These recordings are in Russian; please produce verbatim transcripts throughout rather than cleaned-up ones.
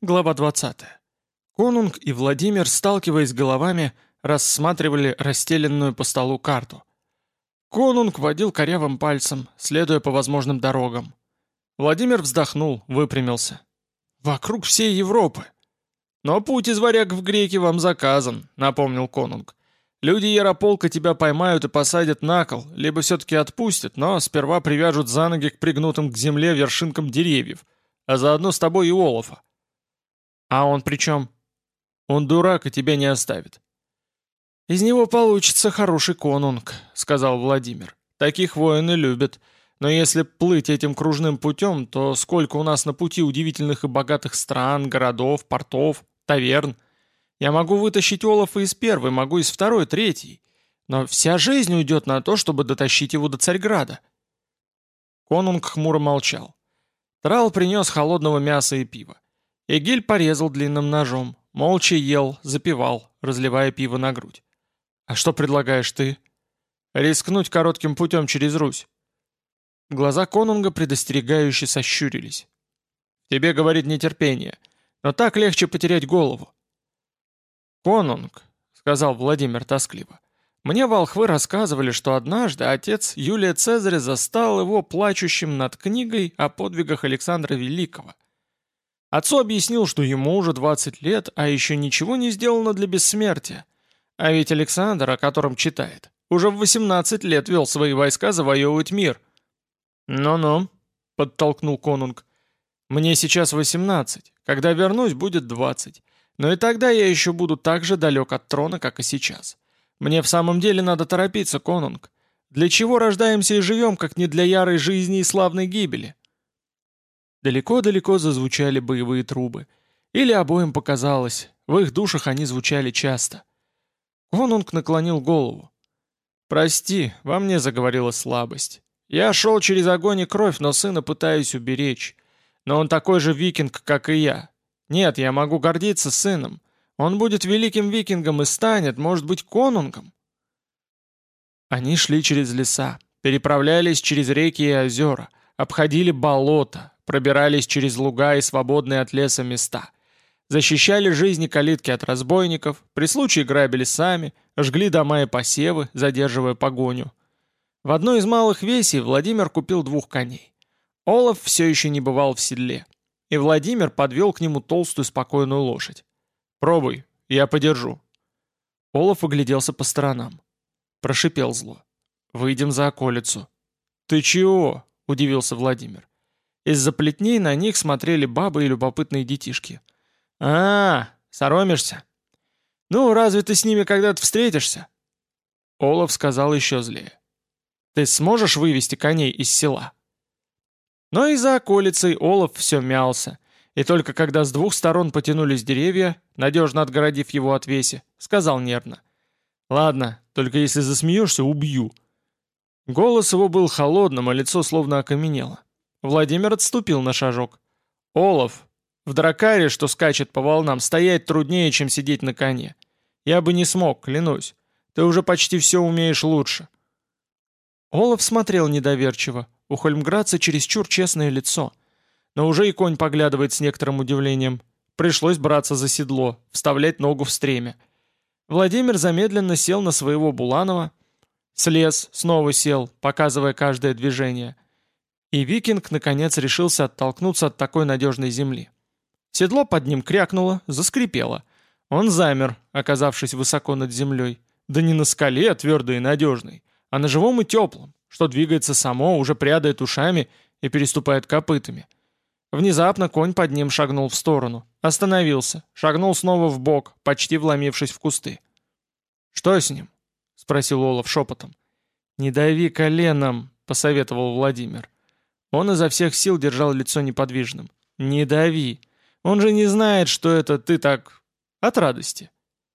Глава двадцатая. Конунг и Владимир, сталкиваясь головами, рассматривали расстеленную по столу карту. Конунг водил корявым пальцем, следуя по возможным дорогам. Владимир вздохнул, выпрямился. «Вокруг всей Европы!» «Но путь из варяг в греки вам заказан», — напомнил Конунг. «Люди Ярополка тебя поймают и посадят на кол, либо все-таки отпустят, но сперва привяжут за ноги к пригнутым к земле вершинкам деревьев, а заодно с тобой и Олафа». «А он при чем?» «Он дурак и тебя не оставит». «Из него получится хороший конунг», — сказал Владимир. «Таких воины любят. Но если плыть этим кружным путем, то сколько у нас на пути удивительных и богатых стран, городов, портов, таверн. Я могу вытащить Олафа из первой, могу из второй, третьей. Но вся жизнь уйдет на то, чтобы дотащить его до Царьграда». Конунг хмуро молчал. Трал принес холодного мяса и пива. Эгиль порезал длинным ножом, молча ел, запивал, разливая пиво на грудь. «А что предлагаешь ты?» «Рискнуть коротким путем через Русь». Глаза Конунга предостерегающе сощурились. «Тебе, говорит, нетерпение, но так легче потерять голову». «Конунг», — сказал Владимир тоскливо, — «мне волхвы рассказывали, что однажды отец Юлия Цезаря застал его плачущим над книгой о подвигах Александра Великого. Отцу объяснил, что ему уже двадцать лет, а еще ничего не сделано для бессмертия. А ведь Александр, о котором читает, уже в восемнадцать лет вел свои войска завоевывать мир». «Ну-ну», — подтолкнул Конунг. «Мне сейчас восемнадцать, когда вернусь, будет двадцать. Но и тогда я еще буду так же далек от трона, как и сейчас. Мне в самом деле надо торопиться, Конунг. Для чего рождаемся и живем, как не для ярой жизни и славной гибели?» Далеко-далеко зазвучали боевые трубы. Или обоим показалось, в их душах они звучали часто. Конунг наклонил голову. «Прости, во мне заговорила слабость. Я шел через огонь и кровь, но сына пытаюсь уберечь. Но он такой же викинг, как и я. Нет, я могу гордиться сыном. Он будет великим викингом и станет, может быть, конунгом». Они шли через леса, переправлялись через реки и озера, обходили болота, пробирались через луга и свободные от леса места. Защищали жизни калитки от разбойников, при случае грабили сами, жгли дома и посевы, задерживая погоню. В одной из малых весей Владимир купил двух коней. Олаф все еще не бывал в седле, и Владимир подвел к нему толстую спокойную лошадь. «Пробуй, я подержу». Олаф огляделся по сторонам. Прошипел зло. «Выйдем за околицу». «Ты чего?» — удивился Владимир. Из-за плетней на них смотрели бабы и любопытные детишки. «А, соромишься? Ну, разве ты с ними когда-то встретишься?» Олаф сказал еще злее. «Ты сможешь вывести коней из села?» Но и за околицей Олаф все мялся, и только когда с двух сторон потянулись деревья, надежно отгородив его от веси, сказал нервно. «Ладно, только если засмеешься, убью». Голос его был холодным, а лицо словно окаменело. Владимир отступил на шажок. «Олаф, в дракаре, что скачет по волнам, стоять труднее, чем сидеть на коне. Я бы не смог, клянусь. Ты уже почти все умеешь лучше». Олаф смотрел недоверчиво. У хольмградца чересчур честное лицо. Но уже и конь поглядывает с некоторым удивлением. Пришлось браться за седло, вставлять ногу в стремя. Владимир замедленно сел на своего Буланова, слез, снова сел, показывая каждое движение. И викинг, наконец, решился оттолкнуться от такой надежной земли. Седло под ним крякнуло, заскрипело. Он замер, оказавшись высоко над землей. Да не на скале, твердой и надежной, а на живом и теплом, что двигается само, уже прядает ушами и переступает копытами. Внезапно конь под ним шагнул в сторону, остановился, шагнул снова в бок, почти вломившись в кусты. «Что с ним?» — спросил Олаф шепотом. «Не дави коленом», — посоветовал Владимир. Он изо всех сил держал лицо неподвижным. «Не дави. Он же не знает, что это ты так... от радости».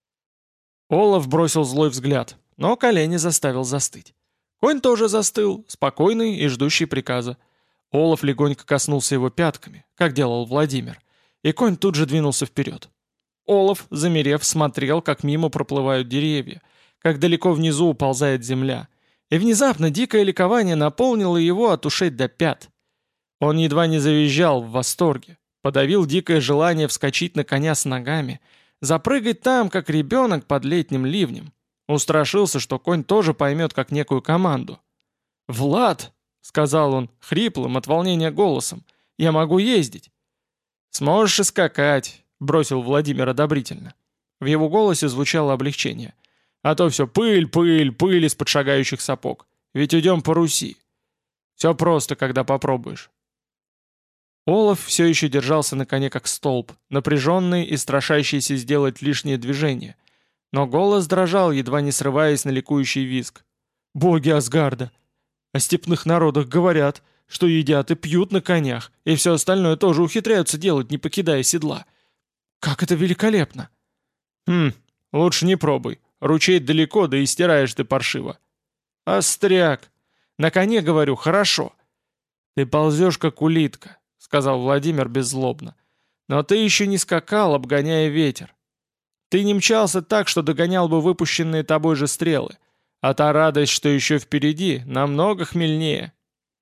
Олаф бросил злой взгляд, но колени заставил застыть. Конь тоже застыл, спокойный и ждущий приказа. Олаф легонько коснулся его пятками, как делал Владимир, и конь тут же двинулся вперед. Олаф, замерев, смотрел, как мимо проплывают деревья, как далеко внизу уползает земля, и внезапно дикое ликование наполнило его от ушей до пят. Он едва не завизжал в восторге, Подавил дикое желание вскочить на коня с ногами, запрыгать там, как ребенок под летним ливнем. Устрашился, что конь тоже поймет как некую команду. «Влад!» — сказал он, хриплым от волнения голосом. «Я могу ездить!» «Сможешь и скакать!» — бросил Владимир одобрительно. В его голосе звучало облегчение. «А то все пыль, пыль, пыль из-под шагающих сапог. Ведь идем по Руси. Все просто, когда попробуешь». Олаф все еще держался на коне как столб, напряженный и страшащийся сделать лишнее движение. Но голос дрожал, едва не срываясь на ликующий визг. «Боги Асгарда! О степных народах говорят, что едят и пьют на конях, и все остальное тоже ухитряются делать, не покидая седла. Как это великолепно!» «Хм, лучше не пробуй. Ручей далеко, да и стираешь ты паршиво». «Остряк! На коне, говорю, хорошо». «Ты ползешь, как улитка», — сказал Владимир беззлобно. «Но ты еще не скакал, обгоняя ветер. Ты не мчался так, что догонял бы выпущенные тобой же стрелы. А та радость, что еще впереди, намного хмельнее».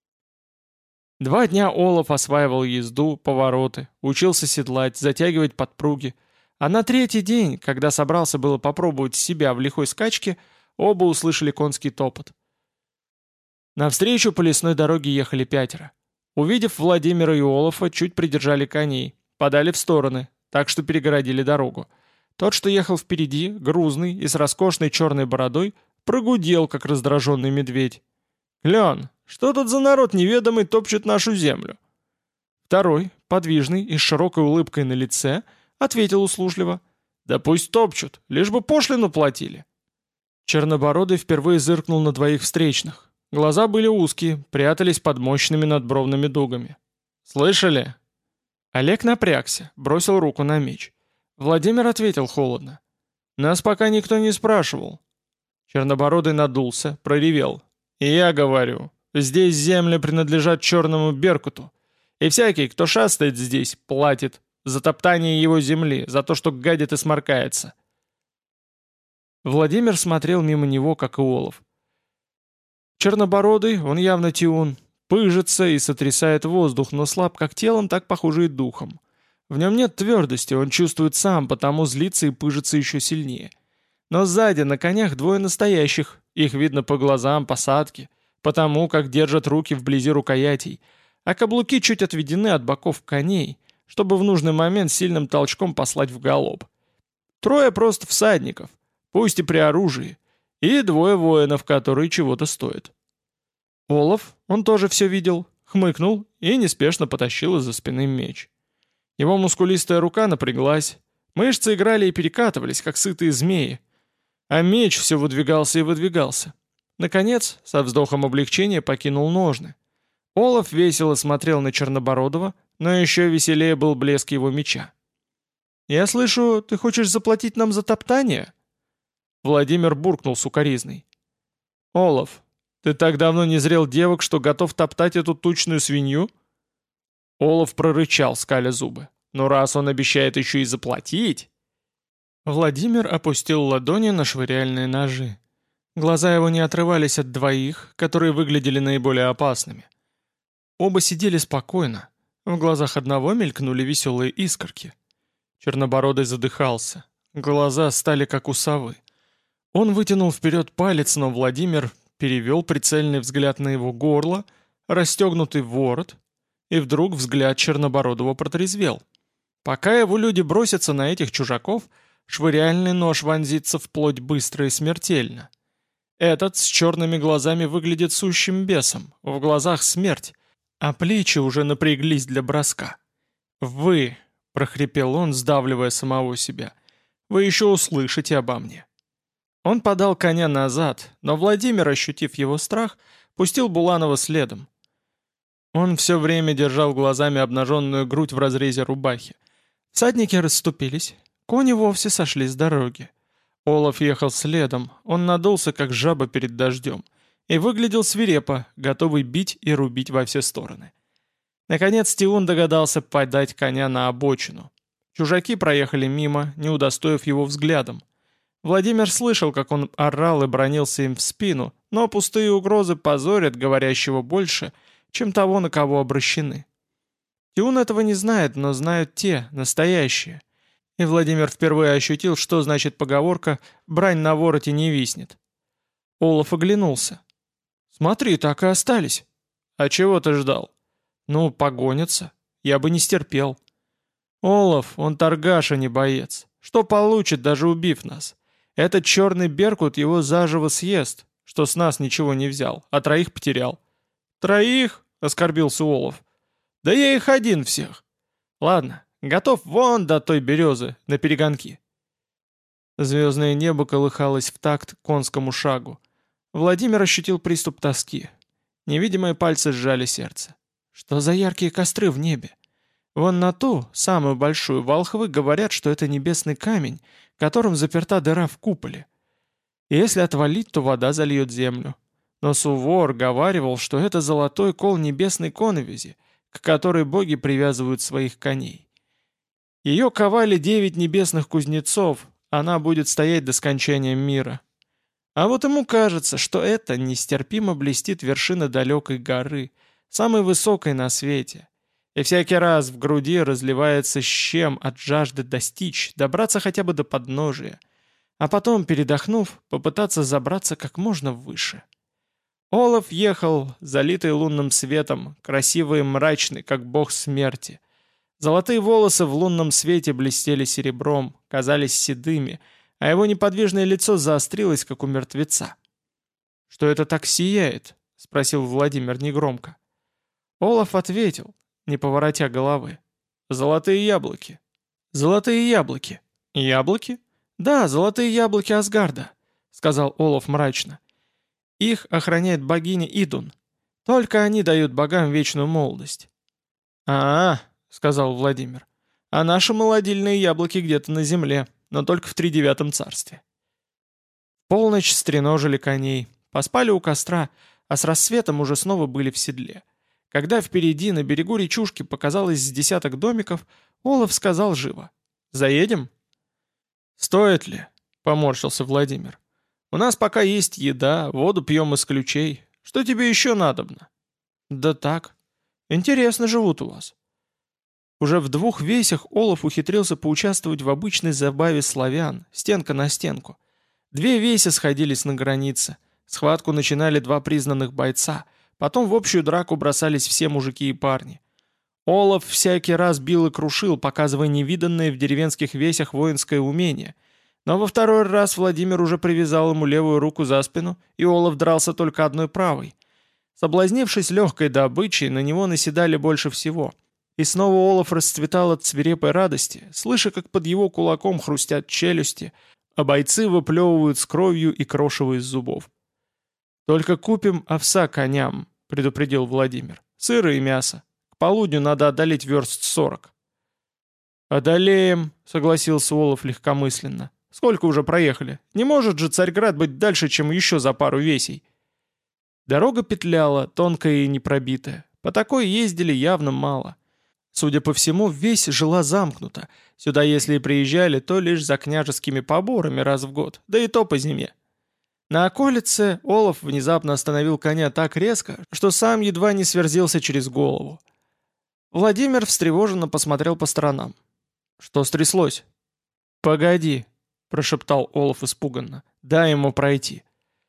Два дня Олаф осваивал езду, повороты, учился седлать, затягивать подпруги. А на третий день, когда собрался было попробовать себя в лихой скачке, оба услышали конский топот. Навстречу по лесной дороге ехали пятеро. Увидев Владимира и Олафа, чуть придержали коней, подали в стороны, так что перегородили дорогу. Тот, что ехал впереди, грузный и с роскошной черной бородой, прогудел, как раздраженный медведь. «Клен, что тут за народ неведомый топчет нашу землю?» Второй, подвижный и с широкой улыбкой на лице, ответил услужливо. «Да пусть топчут, лишь бы пошлину платили». Чернобородый впервые зыркнул на двоих встречных. Глаза были узкие, прятались под мощными надбровными дугами. «Слышали?» Олег напрягся, бросил руку на меч. Владимир ответил холодно. «Нас пока никто не спрашивал». Чернобородый надулся, проревел. «И я говорю, здесь земли принадлежат черному Беркуту, и всякий, кто шастает здесь, платит за топтание его земли, за то, что гадит и сморкается». Владимир смотрел мимо него, как и Олаф. Чернобородый, он явно тиун, пыжится и сотрясает воздух, но слаб как телом, так похоже и духом. В нем нет твердости, он чувствует сам, потому злится и пыжится еще сильнее. Но сзади на конях двое настоящих, их видно по глазам, посадке, потому как держат руки вблизи рукоятей, а каблуки чуть отведены от боков коней, чтобы в нужный момент сильным толчком послать в галоп. Трое просто всадников, пусть и при оружии, и двое воинов, которые чего-то стоят. Олаф, он тоже все видел, хмыкнул и неспешно потащил из-за спины меч. Его мускулистая рука напряглась, мышцы играли и перекатывались, как сытые змеи, а меч все выдвигался и выдвигался. Наконец, со вздохом облегчения покинул ножны. Олаф весело смотрел на Чернобородова, но еще веселее был блеск его меча. «Я слышу, ты хочешь заплатить нам за топтание?» Владимир буркнул сукоризной. «Олаф, ты так давно не зрел девок, что готов топтать эту тучную свинью?» Олаф прорычал, скаля зубы. «Ну раз он обещает еще и заплатить...» Владимир опустил ладони на швыряльные ножи. Глаза его не отрывались от двоих, которые выглядели наиболее опасными. Оба сидели спокойно. В глазах одного мелькнули веселые искорки. Чернобородый задыхался. Глаза стали как у совы. Он вытянул вперед палец, но Владимир перевел прицельный взгляд на его горло, расстегнутый ворот, и вдруг взгляд Чернобородова протрезвел. Пока его люди бросятся на этих чужаков, швыряльный нож вонзится вплоть быстро и смертельно. Этот с черными глазами выглядит сущим бесом, в глазах смерть, а плечи уже напряглись для броска. «Вы», — прохрипел он, сдавливая самого себя, — «вы еще услышите обо мне». Он подал коня назад, но Владимир, ощутив его страх, пустил Буланова следом. Он все время держал глазами обнаженную грудь в разрезе рубахи. Всадники расступились, кони вовсе сошли с дороги. Олаф ехал следом, он надулся, как жаба перед дождем, и выглядел свирепо, готовый бить и рубить во все стороны. Наконец Тиун догадался подать коня на обочину. Чужаки проехали мимо, не удостоив его взглядом. Владимир слышал, как он орал и бранился им в спину, но пустые угрозы позорят говорящего больше, чем того, на кого обращены. Тиун этого не знает, но знают те, настоящие. И Владимир впервые ощутил, что значит поговорка «брань на вороте не виснет». Олаф оглянулся. «Смотри, так и остались». «А чего ты ждал?» «Ну, погонятся. Я бы не стерпел». «Олаф, он торгаш, а не боец. Что получит, даже убив нас? Этот черный беркут его заживо съест, что с нас ничего не взял, а троих потерял». «Троих?» — оскорбился Олаф. «Да я их один всех. Ладно, готов вон до той березы, на перегонки». Звездное небо колыхалось в такт конскому шагу. Владимир ощутил приступ тоски. Невидимые пальцы сжали сердце. Что за яркие костры в небе? Вон на ту, самую большую, волхвы говорят, что это небесный камень, которым заперта дыра в куполе. И если отвалить, то вода зальет землю. Но Сувор говаривал, что это золотой кол небесной коновизи, к которой боги привязывают своих коней. Ее ковали девять небесных кузнецов, она будет стоять до скончания мира. А вот ему кажется, что это нестерпимо блестит вершина далекой горы, самой высокой на свете. И всякий раз в груди разливается щем от жажды достичь, добраться хотя бы до подножия, а потом, передохнув, попытаться забраться как можно выше. Олаф ехал, залитый лунным светом, красивый и мрачный, как бог смерти. Золотые волосы в лунном свете блестели серебром, казались седыми, а его неподвижное лицо заострилось, как у мертвеца. «Что это так сияет?» — спросил Владимир негромко. Олаф ответил, не поворотя головы. «Золотые яблоки». «Золотые яблоки». «Яблоки?» «Да, золотые яблоки Асгарда», — сказал Олаф мрачно. «Их охраняет богиня Идун. Только они дают богам вечную молодость». «А-а», — сказал Владимир, — «а наши молодильные яблоки где-то на земле, но только в тридевятом царстве». В полночь стреножили коней, поспали у костра, а с рассветом уже снова были в седле. Когда впереди на берегу речушки показалось с десяток домиков, Олаф сказал живо: «Заедем?» «Стоит ли?» — поморщился Владимир. «У нас пока есть еда, воду пьем из ключей. Что тебе еще надобно?» «Да так. Интересно живут у вас». Уже в двух весях Олаф ухитрился поучаствовать в обычной забаве славян, стенка на стенку. Две веси сходились на границе. Схватку начинали два признанных бойца, потом в общую драку бросались все мужики и парни. Олаф всякий раз бил и крушил, показывая невиданное в деревенских весях воинское умение. Но во второй раз Владимир уже привязал ему левую руку за спину, и Олаф дрался только одной правой. Соблазнившись легкой добычей, на него наседали больше всего. И снова Олаф расцветал от свирепой радости, слыша, как под его кулаком хрустят челюсти, а бойцы выплевывают с кровью и крошево из зубов. «Только купим овса коням», — предупредил Владимир. «Сыра и мясо. К полудню надо одолеть верст сорок». «Одолеем», — согласился Олаф легкомысленно. «Сколько уже проехали? Не может же Царьград быть дальше, чем еще за пару весей». Дорога петляла, тонкая и непробитая. По такой ездили явно мало. Судя по всему, весь жила замкнута. Сюда, если и приезжали, то лишь за княжескими поборами раз в год, да и то по зиме. На околице Олаф внезапно остановил коня так резко, что сам едва не сверзился через голову. Владимир встревоженно посмотрел по сторонам. «Что стряслось?» «Погоди», — прошептал Олаф испуганно, — «дай ему пройти».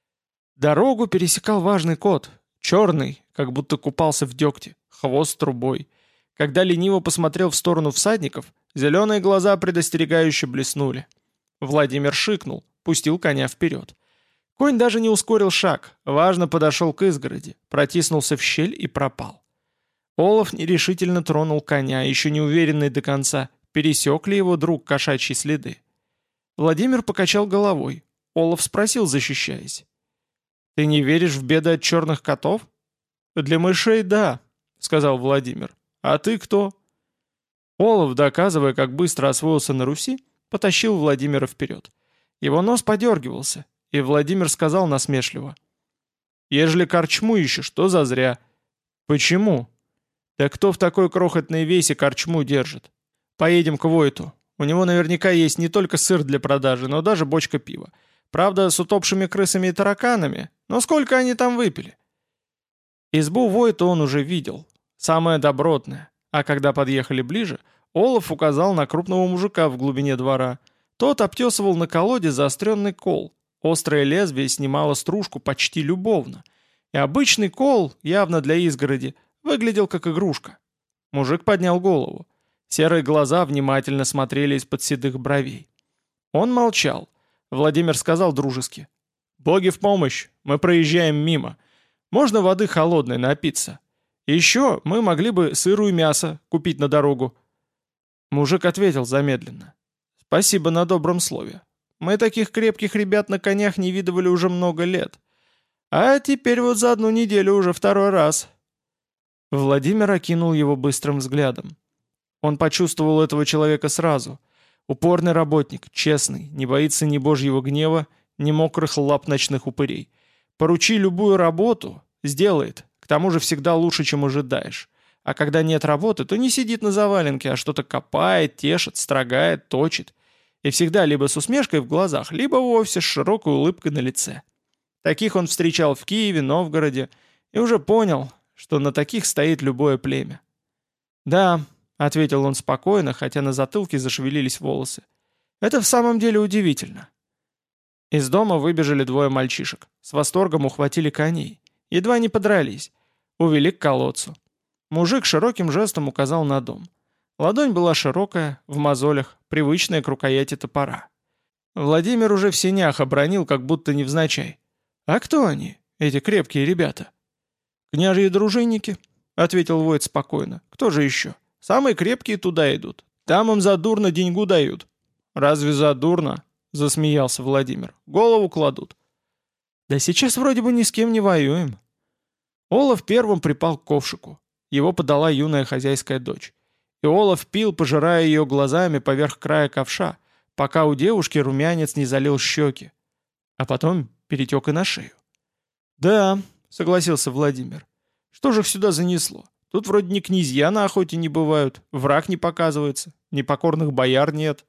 Дорогу пересекал важный кот, черный, как будто купался в дегте, хвост трубой. Когда лениво посмотрел в сторону всадников, зеленые глаза предостерегающе блеснули. Владимир шикнул, пустил коня вперед. Конь даже не ускорил шаг, важно подошел к изгороди, протиснулся в щель и пропал. Олаф нерешительно тронул коня, еще не уверенный до конца, пересек ли его друг кошачьи следы. Владимир покачал головой. Олаф спросил, защищаясь: «Ты не веришь в беды от черных котов?» «Для мышей — да», — сказал Владимир. «А ты кто?» Олаф, доказывая, как быстро освоился на Руси, потащил Владимира вперед. Его нос подергивался, и Владимир сказал насмешливо: «Ежели корчму ищешь, то зазря». «Почему?» «Да кто в такой крохотной весе корчму держит? Поедем к Войту. У него наверняка есть не только сыр для продажи, но даже бочка пива. Правда, с утопшими крысами и тараканами, но сколько они там выпили?» Избу Войта он уже видел. Самая добротная. А когда подъехали ближе, Олаф указал на крупного мужика в глубине двора. Тот обтесывал на колоде заостренный кол. Острое лезвие снимало стружку почти любовно. И обычный кол, явно для изгороди, выглядел как игрушка. Мужик поднял голову. Серые глаза внимательно смотрели из-под седых бровей. Он молчал. Владимир сказал дружески: «Боги в помощь, мы проезжаем мимо. Можно воды холодной напиться. Еще мы могли бы сыру и мясо купить на дорогу». Мужик ответил замедленно: «Спасибо на добром слове. Мы таких крепких ребят на конях не видывали уже много лет. А теперь вот за одну неделю уже второй раз». Владимир окинул его быстрым взглядом. Он почувствовал этого человека сразу. Упорный работник, честный, не боится ни божьего гнева, ни мокрых лап ночных упырей. Поручи любую работу — сделает, к тому же всегда лучше, чем ожидаешь. А когда нет работы, то не сидит на заваленке, а что-то копает, тешит, строгает, точит. И всегда либо с усмешкой в глазах, либо вовсе с широкой улыбкой на лице. Таких он встречал в Киеве, Новгороде, и уже понял, что на таких стоит любое племя. «Да», — ответил он спокойно, хотя на затылке зашевелились волосы. «Это в самом деле удивительно». Из дома выбежали двое мальчишек. С восторгом ухватили коней. Едва не подрались. Увели к колодцу. Мужик широким жестом указал на дом. Ладонь была широкая, в мозолях, привычная к рукояти топора. Владимир уже в сенях обронил, как будто невзначай: «А кто они, эти крепкие ребята?» «Княжьи дружинники», — ответил воин спокойно. «Кто же еще? Самые крепкие туда идут. Там им задурно деньгу дают». «Разве задурно?» — засмеялся Владимир. «Голову кладут». «Да сейчас вроде бы ни с кем не воюем». Олаф первым припал к ковшику. Его подала юная хозяйская дочь. И Олаф пил, пожирая ее глазами поверх края ковша, пока у девушки румянец не залил щеки. А потом перетек и на шею. «Да», — согласился Владимир. «Что же их сюда занесло? Тут вроде ни князья на охоте не бывают, враг не показывается, непокорных бояр нет».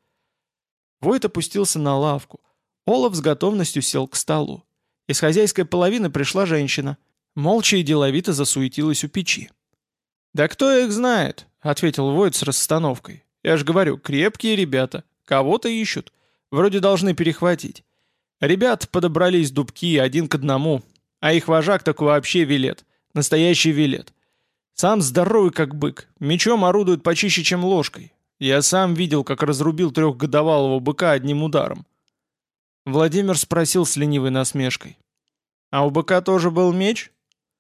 Войт опустился на лавку. Олаф с готовностью сел к столу. Из хозяйской половины пришла женщина. Молча и деловито засуетилась у печи. «Да кто их знает?» — ответил Войт с расстановкой. «Я ж говорю, крепкие ребята. Кого-то ищут. Вроде должны перехватить. Ребят подобрались дубки один к одному, а их вожак так вообще велет. Настоящий велет. Сам здоровый как бык, мечом орудует почище, чем ложкой. Я сам видел, как разрубил трехгодовалого быка одним ударом». Владимир спросил с ленивой насмешкой: «А у быка тоже был меч?»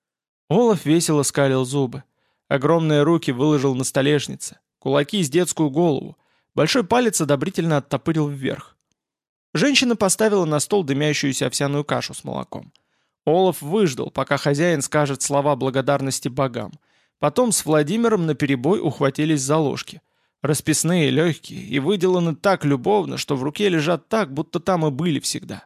Олаф весело скалил зубы. Огромные руки выложил на столешнице, кулаки с детскую голову, большой палец одобрительно оттопырил вверх. Женщина поставила на стол дымящуюся овсяную кашу с молоком. Олаф выждал, пока хозяин скажет слова благодарности богам. Потом с Владимиром наперебой ухватились за ложки. Расписные, легкие и выделаны так любовно, что в руке лежат так, будто там и были всегда.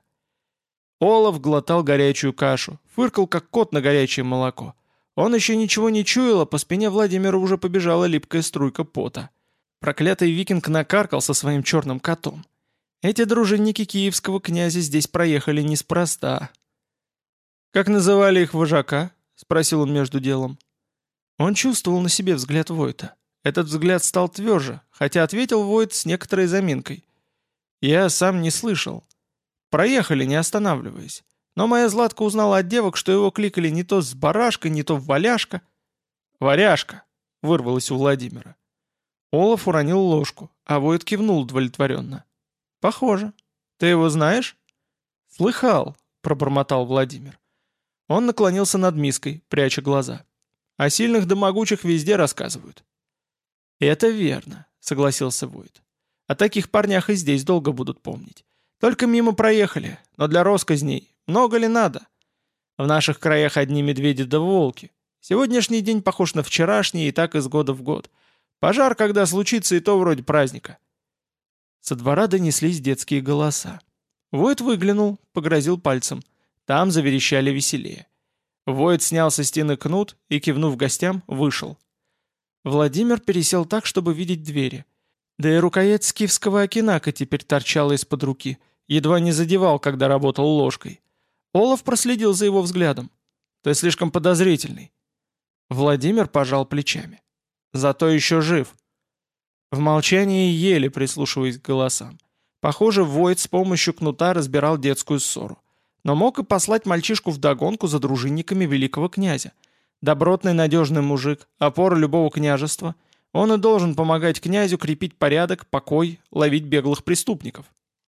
Олаф глотал горячую кашу, фыркал, как кот на горячее молоко. Он еще ничего не чуял, а по спине Владимира уже побежала липкая струйка пота. Проклятый викинг накаркал со своим черным котом. Эти дружинники киевского князя здесь проехали неспроста. «Как называли их вожака?» — спросил он между делом. Он чувствовал на себе взгляд Войта. Этот взгляд стал тверже, хотя ответил Войт с некоторой заминкой. «Я сам не слышал. Проехали, не останавливаясь. Но моя Златка узнала от девок, что его кликали не то с барашка, не то в валяшка». «Варяшка», — вырвалось у Владимира. Олаф уронил ложку, а Войт кивнул удовлетворенно. «Похоже. Ты его знаешь?» «Слыхал», — пробормотал Владимир. Он наклонился над миской, пряча глаза. «О сильных да могучих везде рассказывают». «Это верно», — согласился Войт. «О таких парнях и здесь долго будут помнить. Только мимо проехали, но для росказней много ли надо? В наших краях одни медведи да волки. Сегодняшний день похож на вчерашний и так из года в год. Пожар, когда случится, и то вроде праздника». Со двора донеслись детские голоса. Войт выглянул, погрозил пальцем. Там заверещали веселее. Войт снял со стены кнут и, кивнув гостям, вышел. Владимир пересел так, чтобы видеть двери. Да и рукоять скифского окинака теперь торчала из-под руки. Едва не задевал, когда работал ложкой. Олаф проследил за его взглядом. «Ты слишком подозрительный». Владимир пожал плечами. Зато еще жив». В молчании еле прислушиваясь к голосам. Похоже, Войт с помощью кнута разбирал детскую ссору. Но мог и послать мальчишку вдогонку за дружинниками великого князя. Добротный надежный мужик, опора любого княжества. Он и должен помогать князю крепить порядок, покой, ловить беглых преступников.